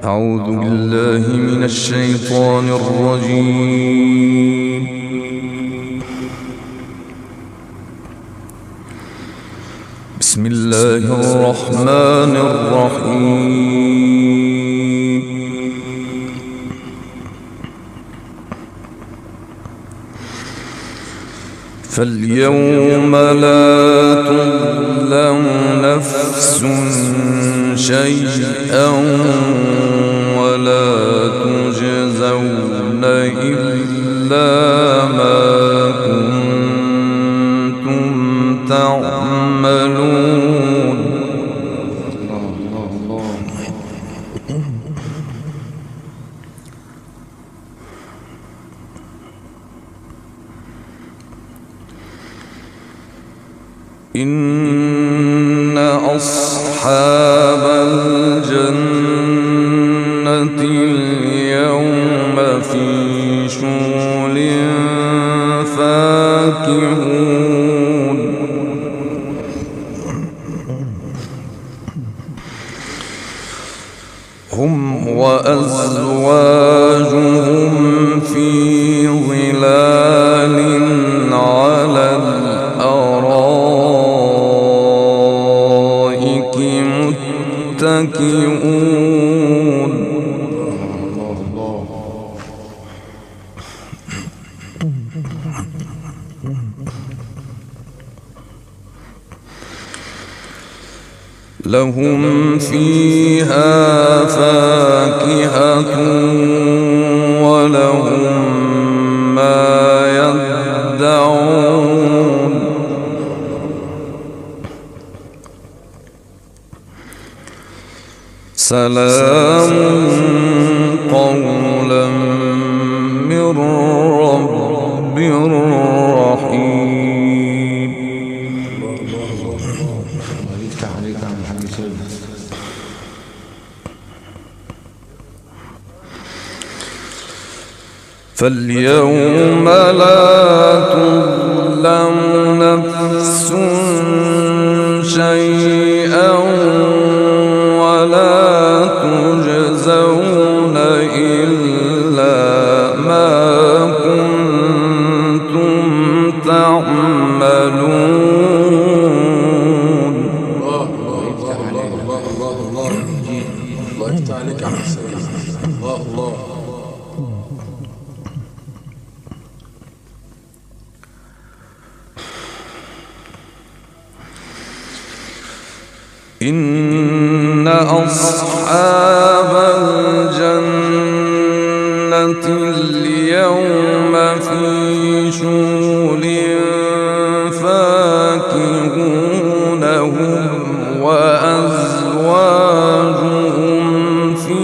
أعوذ بالله من الشيطان الرجيم. بسم الله الرحمن الرحيم. فاليوم لا تظلم نفس شيئا ولا تجزون إلا ما كنتم تعملون. إن أصحاب الجنة اليوم في شغل فاكهون. هم وأزواجهم في ظلال على الأرائك متكئون. لهم فيها فاكهة ولهم ما يدعون. سلام قولا من رب رحيم. فاليوم لا تظلم نفس شيئا ولا تجزون إلا ما كنتم تعملون. الله يفتح عليك. الله يفتح عليك يا عم سيد. الله. إن أصحاب الجنة اليوم في شغل فاكهون. هم وأزواجهم في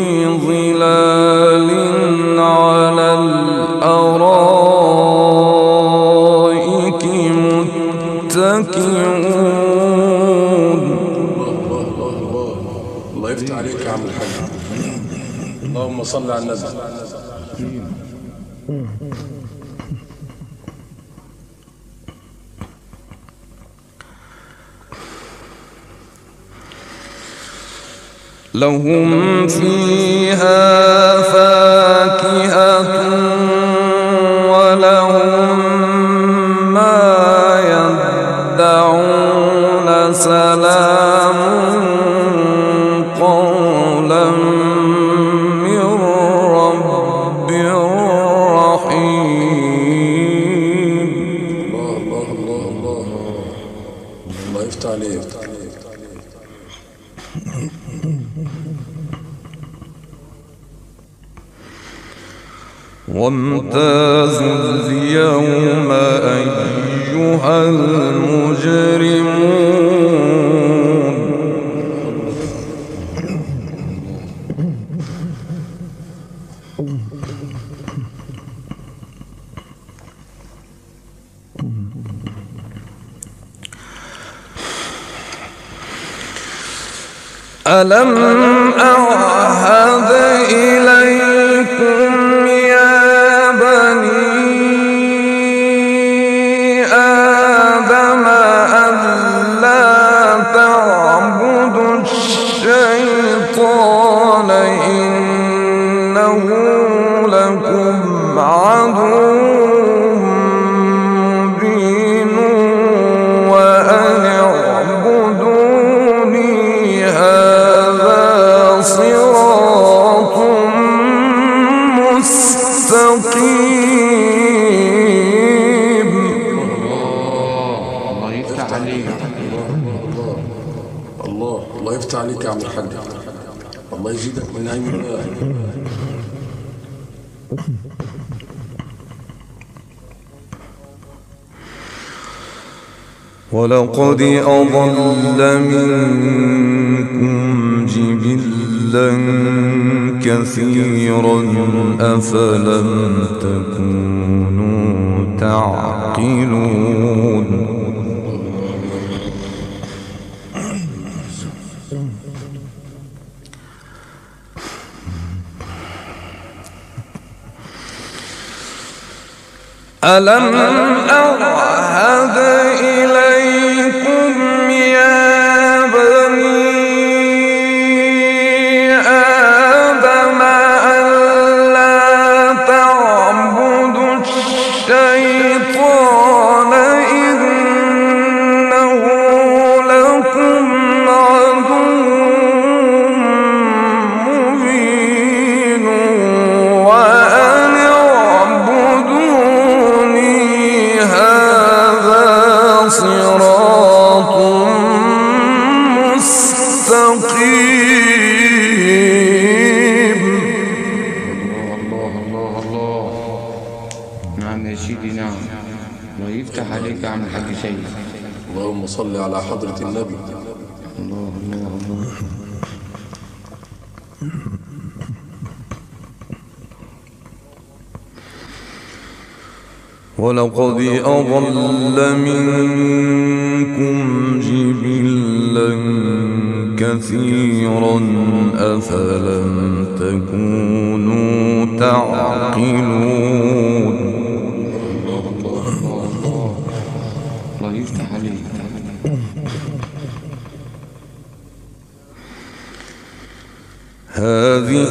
ظلال على الأرائك متكئون. الله يفتح عليك يا عم الحاج. اللهم صل على النبي. لهم فيها فاكهة ولهم ما يدعون. سلام قولا من رب رحيم. الله يفتح عليك. وامتازوا اليوم أيها المجرمون. ألم أعهد إليكم يا بني آدم ألا تعبدوا الشيطان الشيطان إنه لكم عدو مبين وأن اعبدوني هذا صراط مستقيم. الله يفتح عليك. الله يفتح عليك يا عم الحاج. الله يزيدك من نعيم الله. ولقد أضل منكم جبلا كثيرا أفلم تكونوا تعقلون. ألم أعهد إليكم يا بني آدم ألا تعبدوا الشيطان إنه لكم عدو مبين وأن اعبدوني هذا صراط مستقيم. الله. نعم يا سيدي نعم. الله يفتح عليك يا عم الحاج سيد. اللهم صل على حضرة النبي. الله. ولقد أضل منكم جبلا كثيرا أفلم تكونوا تعقلون. الله يفتح عليك. هذه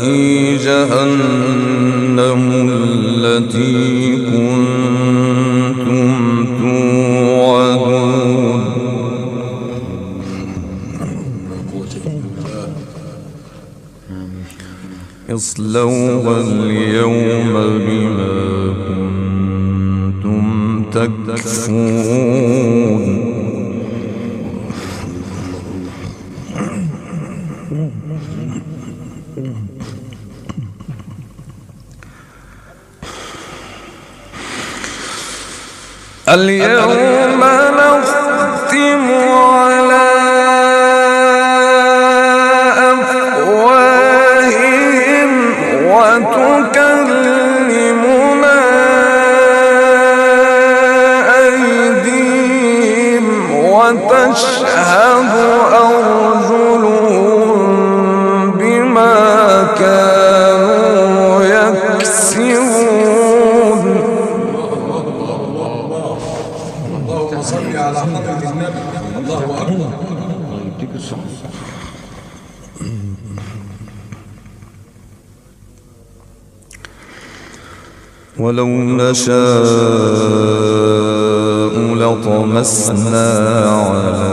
جهنم التي كنتم توعدون اصلوها اليوم بما كنتم تكفرون. اليوم نختم على أفواههم وتكلمنا أيديهم وتشهد أرجلهم بما كانوا يكسبون. اللهم صل على حضرة النبي. الله أكبر. الله يديك الصحة. ولو نشاء لطمسنا على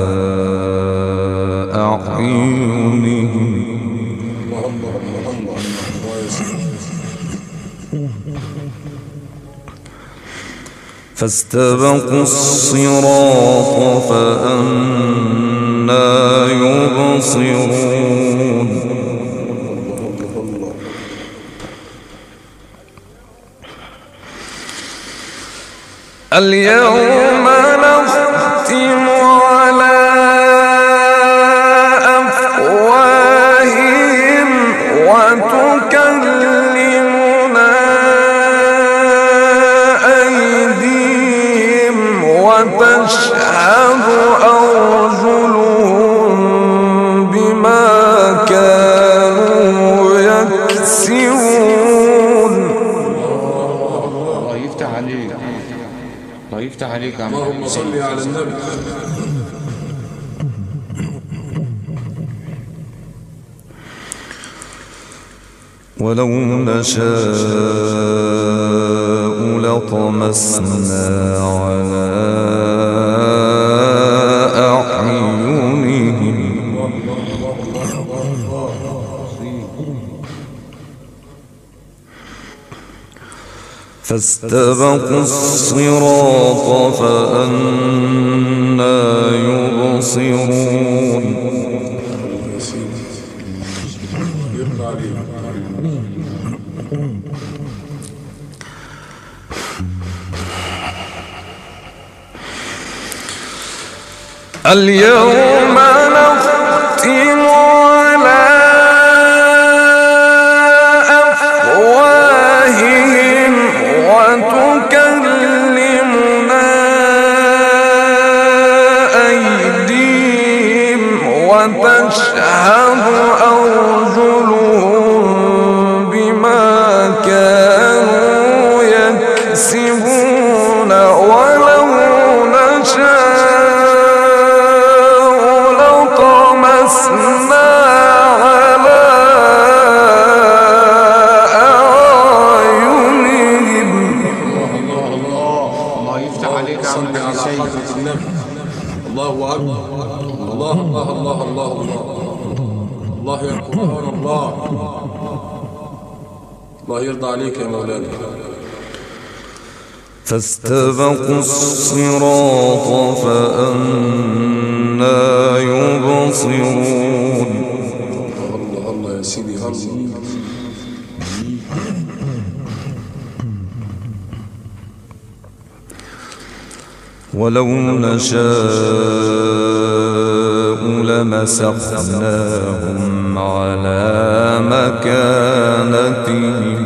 أعينهم فاستبقوا الصراط فأنى يبصرون. اليوم نختم على أفواههم وتكلمنا أيديهم وتشهد أرجلهم بما كانوا يكسبون. الله يفتح عليك. الله يفتح عليك يا عم. اللهم صل على النبي. ولو نشاء لطمسنا على أعينهم فاستبقوا الصراط فأنى يبصرون اليوم نختم على أفواههم وتكلمنا أيديهم وتشهد أرجلهم بما كانوا يكسبون ولو نشاء لطمسنا على أعينهم. الله يفتح عليك يا عم السيد. الله أكبر. الله الله الله الله الله الله يا قرآن الله. الله يرضى عليك يا مولانا. فاستبقوا الصراط فأنى يبصرون. الله الله يا سيدي الله. ولو نشاء لمسخناهم على مكانتهم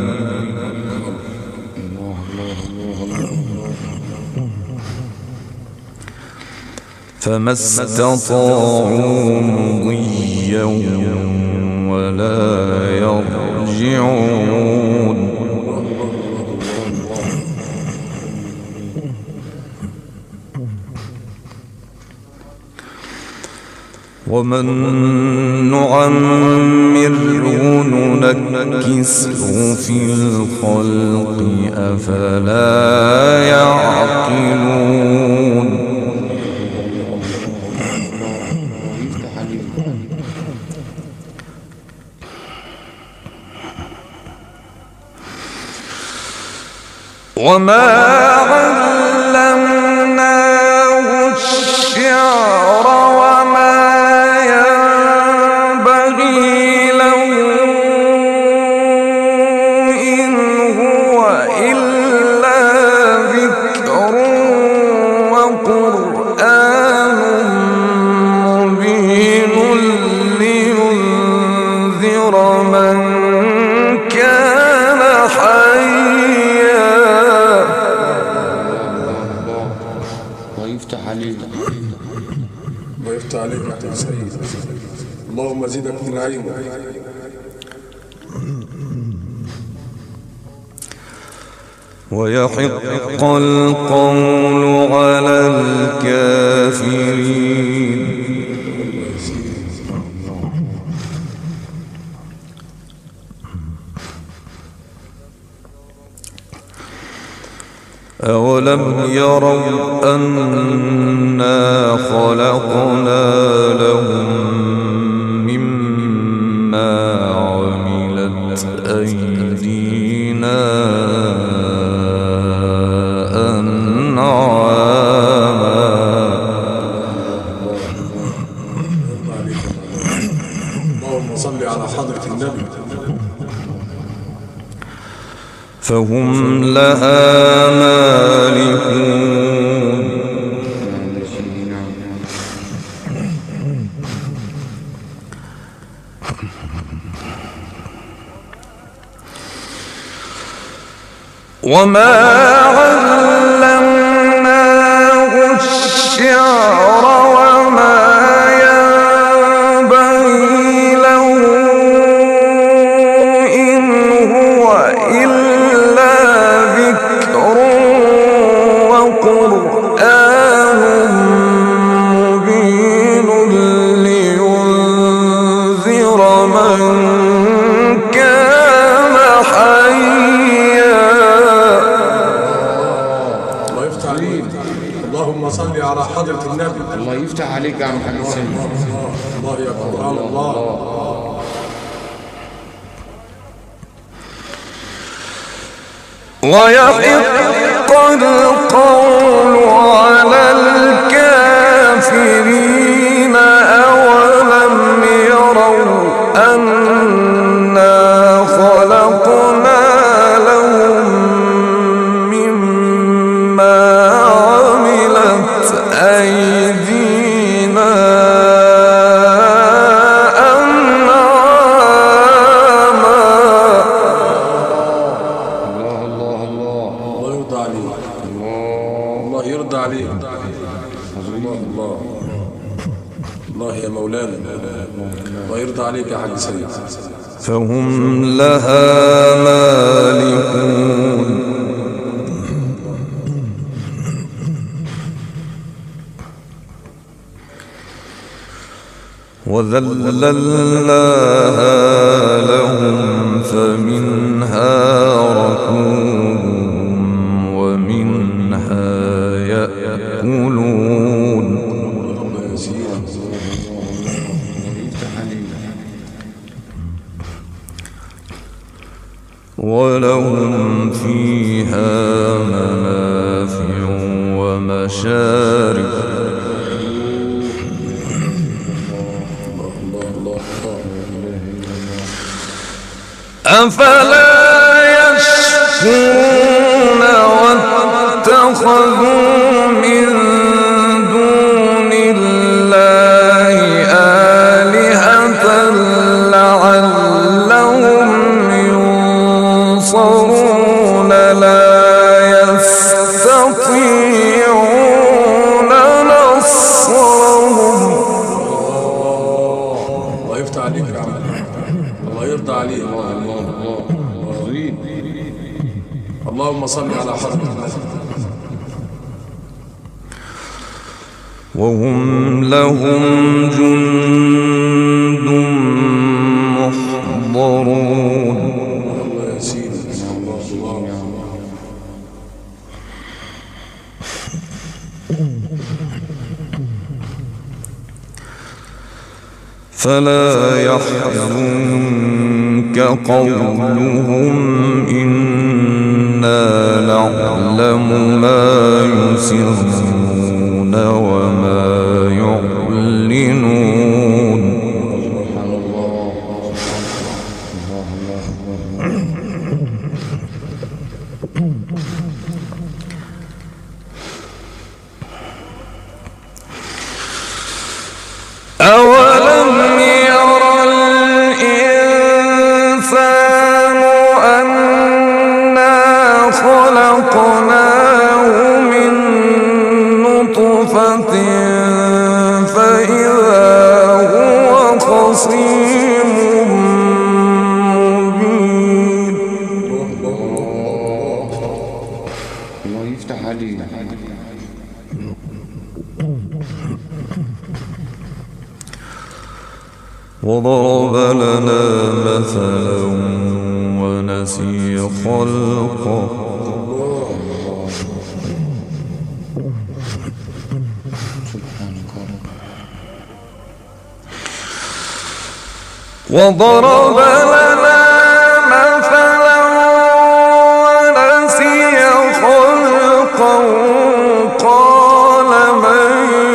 فما استطاعوا مضيا ولا يرجعون. ومن نعمره ننكسه في الخلق أفلا يعقلون. وما علمناه الشعر وما ينبغي له إن هو إلا ذكر وقرآن مبين لينذر من كان حيا. ويفتح عليك. ويفتح عليك يا سيد. اللهم زدك من علمك. ويحق القول على الكافرين. أولم يروا أنا خلقنا لهم مما عملت أيدينا أنعاما اللهم صل على حضرة النبي فهم لها مالكون. وما علمناه الشعر وما ينبغي له إن هو إلا ذكر وقرآن مبين لينذر من كان حضرة النبي. الله يفتح عليك يا عم حاج سيد. الله يا قرآن الله. ويحق القول على الكافرين أولم يروا أنا خلقنا لهم مما عملت أيدينا الله يا مولانا. الله يرضى عليك يا حاج سيد. فهم لها مالكون وذللناها لهم فمنها ركوبهم ومنها يأكلون ولهم فيها منافع ومشارب أفلا يشكرون واتخذوا من دون الله آلهة لعلهم ينصرون لا يستطيعون نصرهم. الله يفتح عليك يا عم. الله يرضى عليك. اللهم صل على حضرة النبي. وهم لهم جند محضرون. الله يا سيدي. فلا يحزنك قولهم إنا نعلم ما يسرون وما يعلنون. أولم ير الإنسان أنا خلقناه من نطفة فإذا هو خصيم مبين. الله يفتح عليك. وضرب لنا مثلا ونسي خلقه وضرب لنا مثلا ونسي خلقه قال من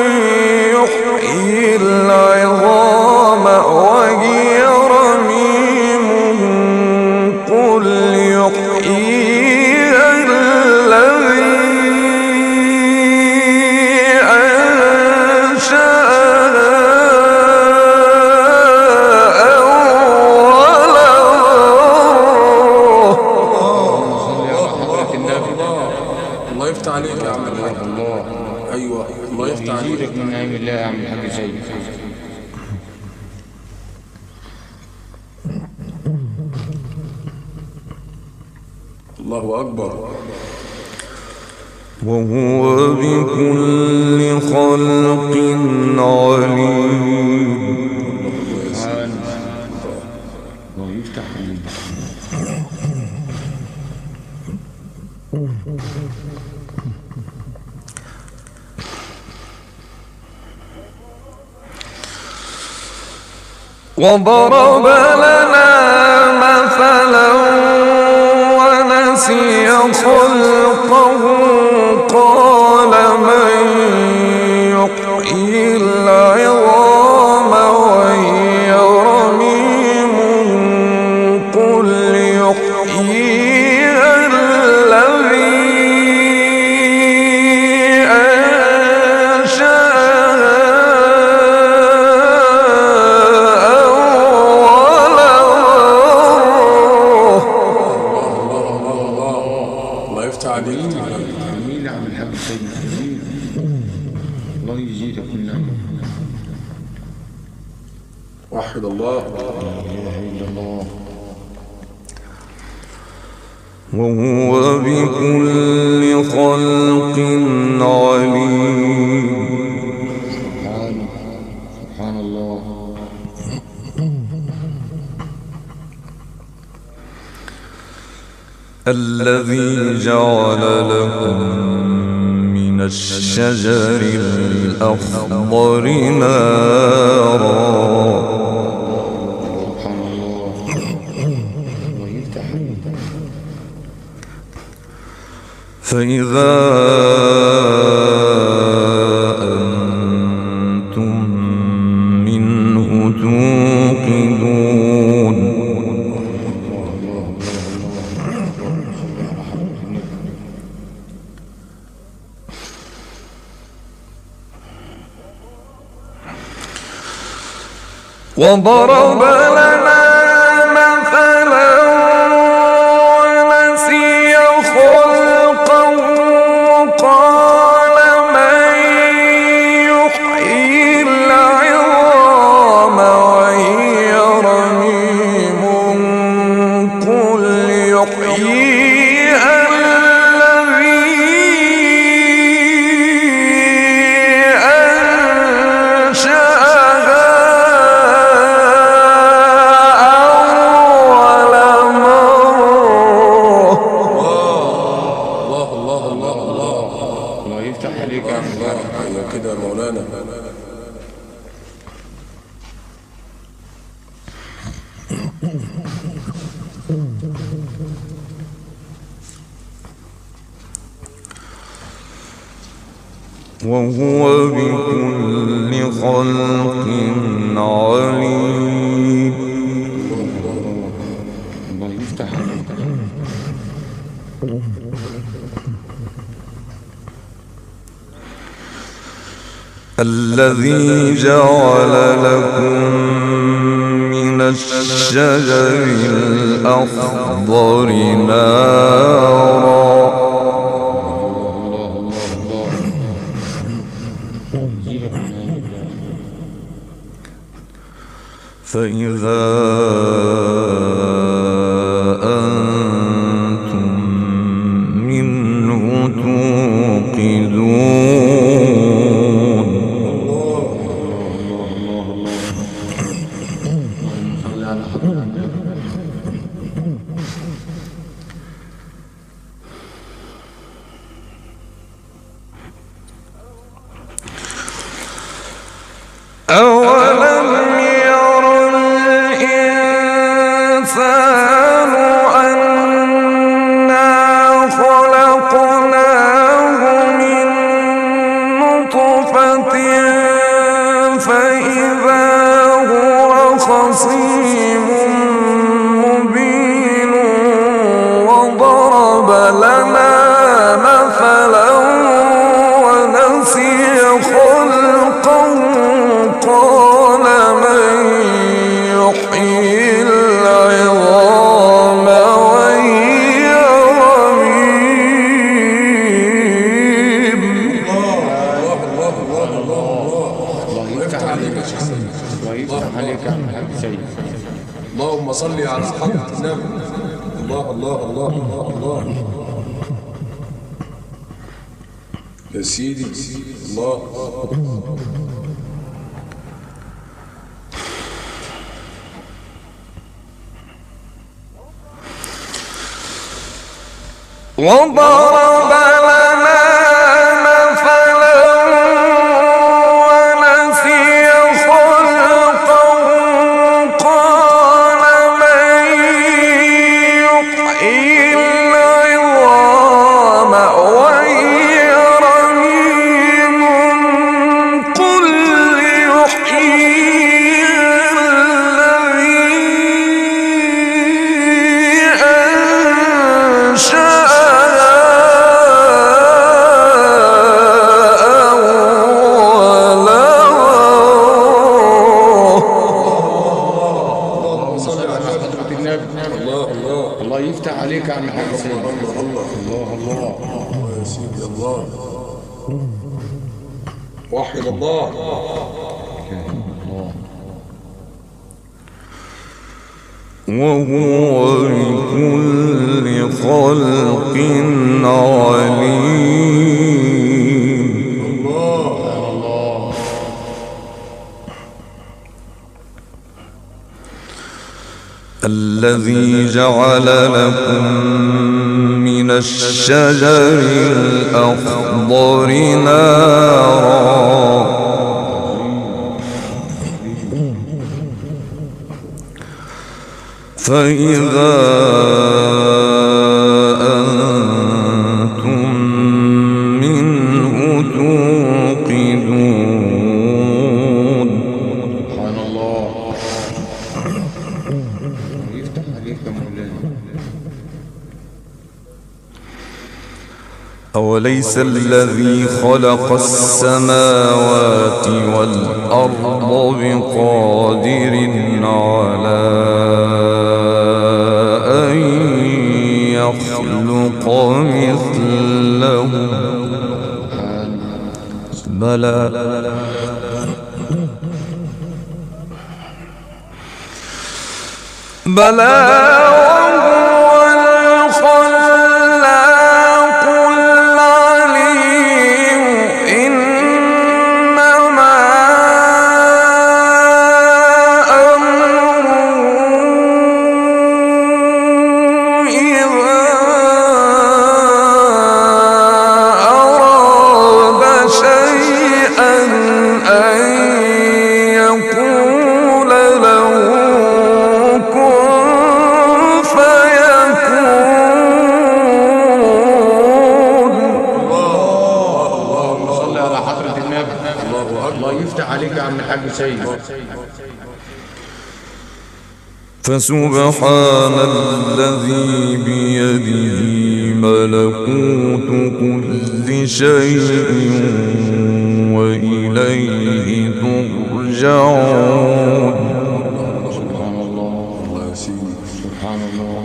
يحيي العظام وهي رميم قل يحييها الذي أنشأها أول مرة. الله يفتح عليك يا عم الحاج. الله. ايوه الله يفتح عليك. يجيرك من نعيم الله يا عم الحاج سيد. الله اكبر. وهو بكل خلق عليم. الله يفتح عليك. وضرب لنا مثلا ونسي خلقه قال من يحيي العظام وهي رميم قل يحييها الذي جميل يا عم الحاج سيد، جميل. الله يجيرك من نعمه. وحد الله. لا اله الا الله. وهو بكل خلق عليم. سبحان الله. الذي جعل لكم من الشجر الأخضر نارا. سبحان الله. الله يفتح عليك. فإذا أنتم منه توقدون. وضرب لنا مثلا ونسي خلقه قال من يحيي العظام وهي رميم قل يحييها الذي أنشأها كده مولانا. وهو بكل خلق عليم. الله يفتح عليك. الذي جعل لكم من الشجر الأخضر نارا. فإذا أنتم منه توقدون. أولم ير الإنسان أنا خلقناه من نطفة فإذا هو خصيم مبين وضرب لنا مثلا ونسي خلقه قال من يحيي العظام وهي رميم. الله يفتح عليك يا شيخ سيد. الله يفتح عليك يا عم الحاج سيد. اللهم صل على حضرة النبي. الله الله الله الله الله يا سيدي الله. وضرب لنا مثلا ونسي خلقه النبي. الله الله الله يفتح عليك يا عم الحاج سيد. الله الله الله الله الله يا سيدي الله. وحد الله. وهو بكل خلق عليم. الله. الذي جعل لكم من الشجر الأخضر نارا فإذا أنتم منه توقدون. سبحان الله. يفتح عليك يا مولانا. أوليس الذي خلق السماوات والأرض بقادر على أن يخلق مثله؟ بلى بلى وهو الخلاق العليم. إنما أمره إذا أراد شيئا أن يقول له الله يفتح عليك يا عم الحاج سيد. فسبحان الذي بيده ملكوت كل شيء وإليه ترجعون. سبحان الله. الله يا سيدي. سبحان الله.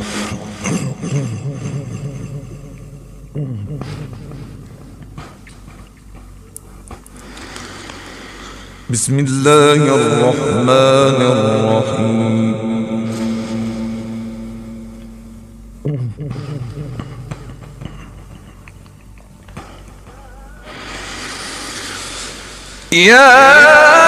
بسم الله الرحمن الرحيم. يا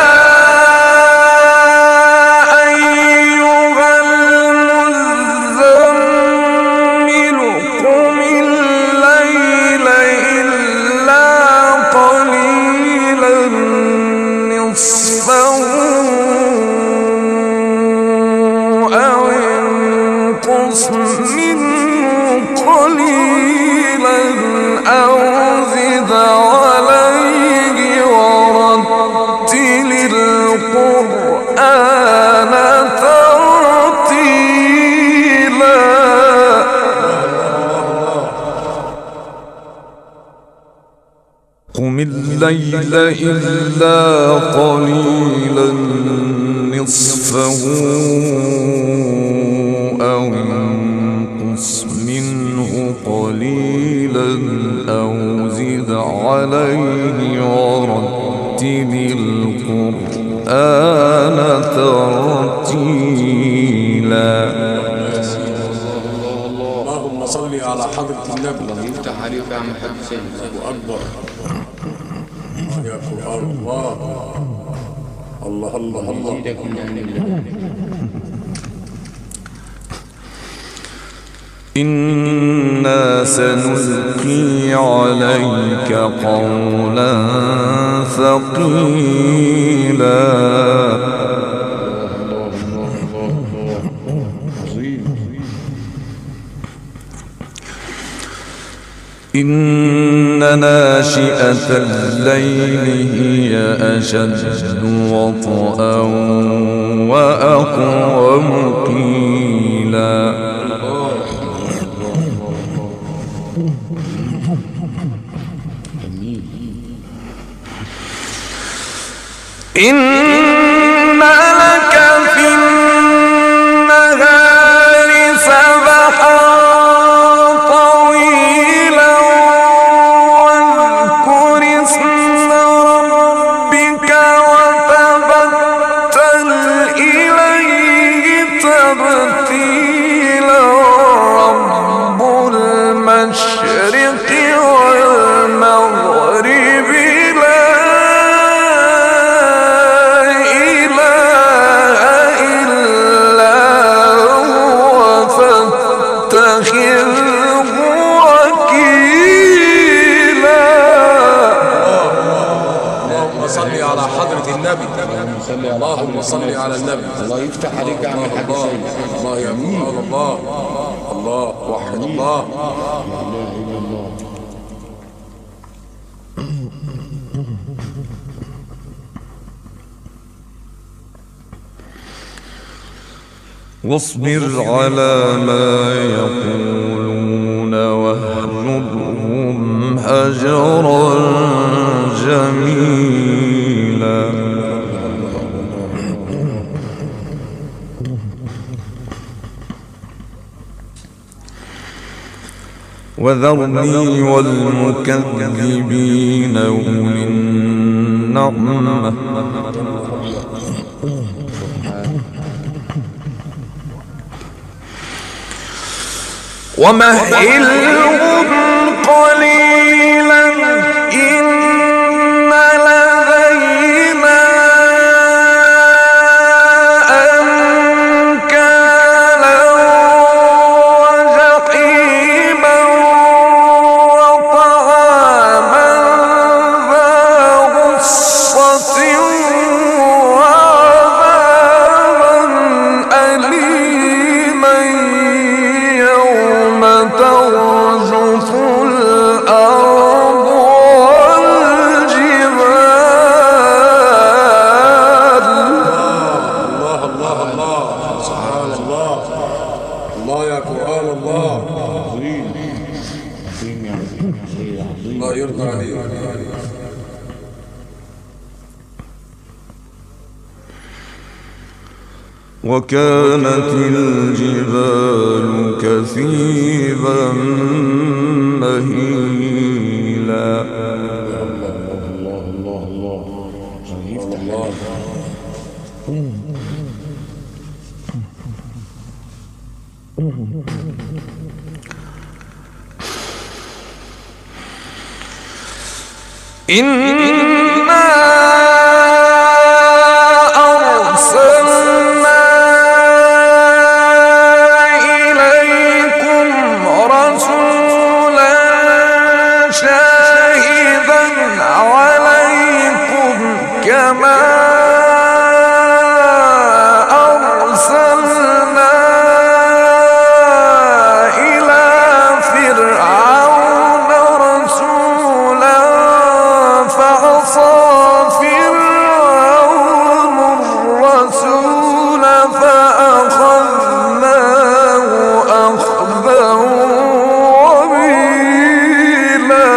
قم الليل إلا قليلا نصفه أو انقص منه قليلا أو زد عليه ورتل القرآن ترتيلا. اللهم صل على حضرة النبي. الله يفتح عليك يا عم الحاج سيد. الله أكبر. يا قرآن الله. الله الله الله. يزيدك من أمر الله. إنا سنلقي عليك قولا ثقيلا. إن ناشئة الليل هي أشد وطئا وأقوم قيلا. إن لك في النهار قيلا رب المشرق والمغرب لا إله إلا هو فاتخذه وكيلا. اللهم صل على حضرة النبي. اللهم صل على النبي. الله يفتح عليك يا عم الحاج سيد. الله يا قرآن الله. الله وحد الله. لا اله الا الله. واصبر على ما يقولون واهجرهم هجرا جميلا. وذرني والمكذبين أولي النعمة ومهلهم قليلا إن لدينا أنكالا وجحيما وطعاما ذا غصة وعذابا أليما ترجف الأرض والجبال. الله الله الله. سبحان الله. الله يا قرآن الله. عظيم عظيم يا عظيم عظيم. الله يرضى عليك. وكانت الجبال كثيبا مهيلا. الله الله الله. يفتح الله. إنا أرسلنا إليكم رسولا شاهدا عليكم كما أرسلنا إلى فرعون رسولا فعصى فرعون الرسول فأخذناه أخذا وبيلا.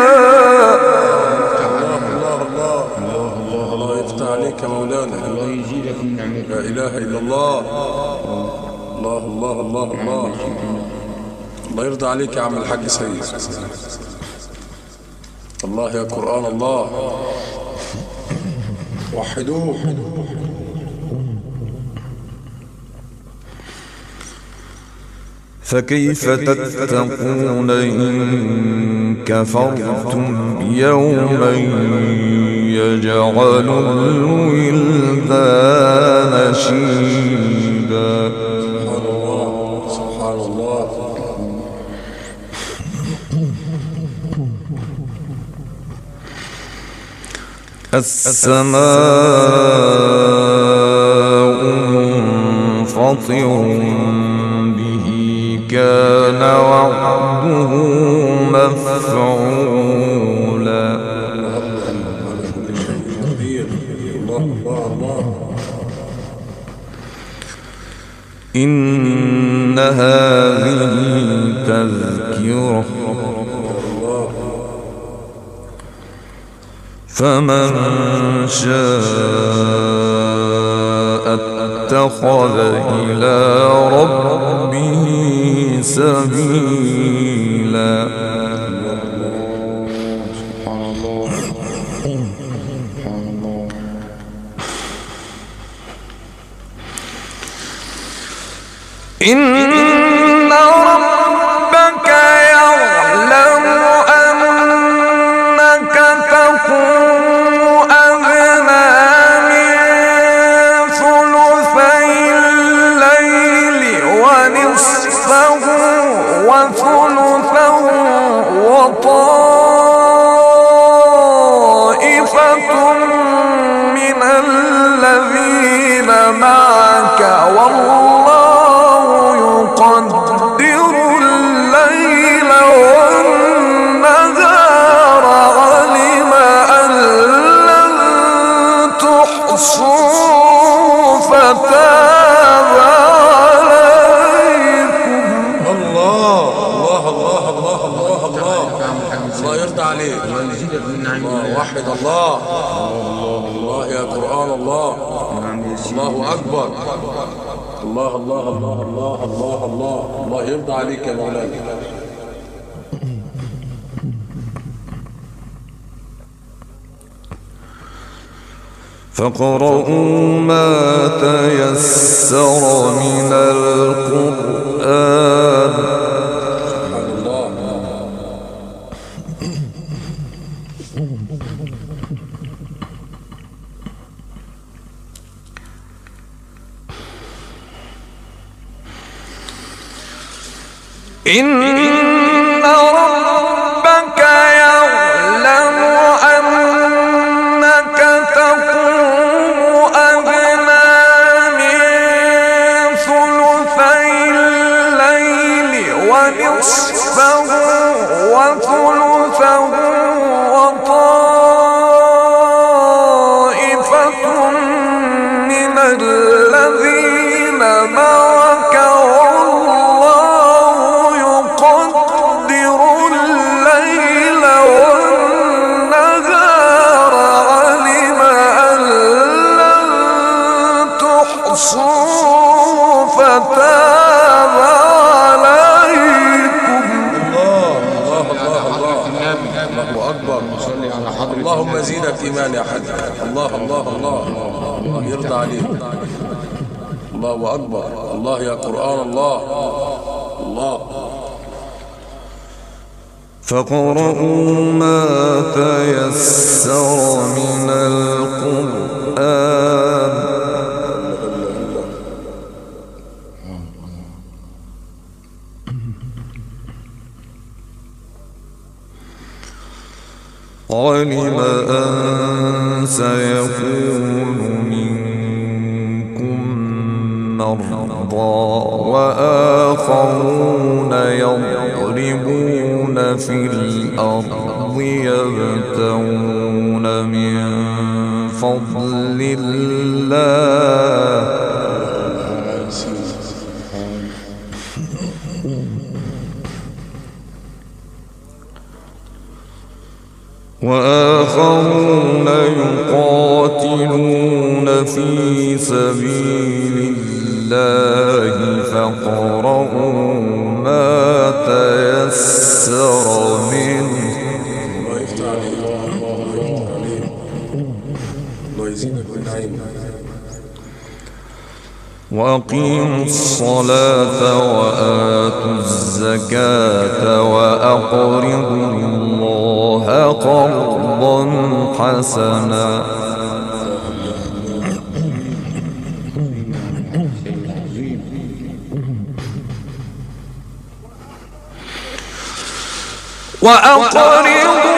الله يفتح عليك يا مولانا. الله يزيدك من نعمته. لا إله إلا الله. الله الله الله الله. الله يرضى عليك يا عم الحاج سيد. الله يا قرآن الله. وحدوه. فكيف تتقون إن كفرتم يوما يجعل الولدان شيبا. سبحان الله. السماء منفطر به كان وعده مفعولا. إن هذه تذكرة فمن شاء اتخذ إلى ربه سبيلا. سبحان الله سبحان الله. إن إن ربك يعلم أنك تقوم أدنى من ثلثي الليل ونصفه وثلثه وطائفة من الذين معك والله يقدر الليل والنهار علم أن لن تحصوا فتاب عليكم. الله الله الله الله الله الله الله يرضى عليك. الله وحد الله. الله يا قرآن الله. الله أكبر. الله الله الله الله الله الله الله يرضى عليك يا مولانا. فاقرؤوا ما تيسر من القرآن. إن ربك يعلم أنك تقوم أدنى من ثلثي الليل ونصفه وثلثه وطائفة من الذين معك والله يقدر الليل والنهار علم أن لن تحصوا فتاب عليكم. الله الله الله الله أكبر. اللهم زينك إيمان يا حاج. الله الله الله الله يرضى عليك. الله أكبر. الله يا قرآن الله. الله فاقرؤوا ما تيسر من القرآن. علم أن سيكون منكم مرضى وآخرون يضربون في الأرض يبتغون من فضل الله وآخرون يقاتلون في سبيل الله فاقرؤوا ما تيسر منه. الله يفتح عليك. الله يزيدك من عينك. وأقيموا الصلاة وآتوا الزكاة وأقرضوا الله قرضا حسنا وأقرضوا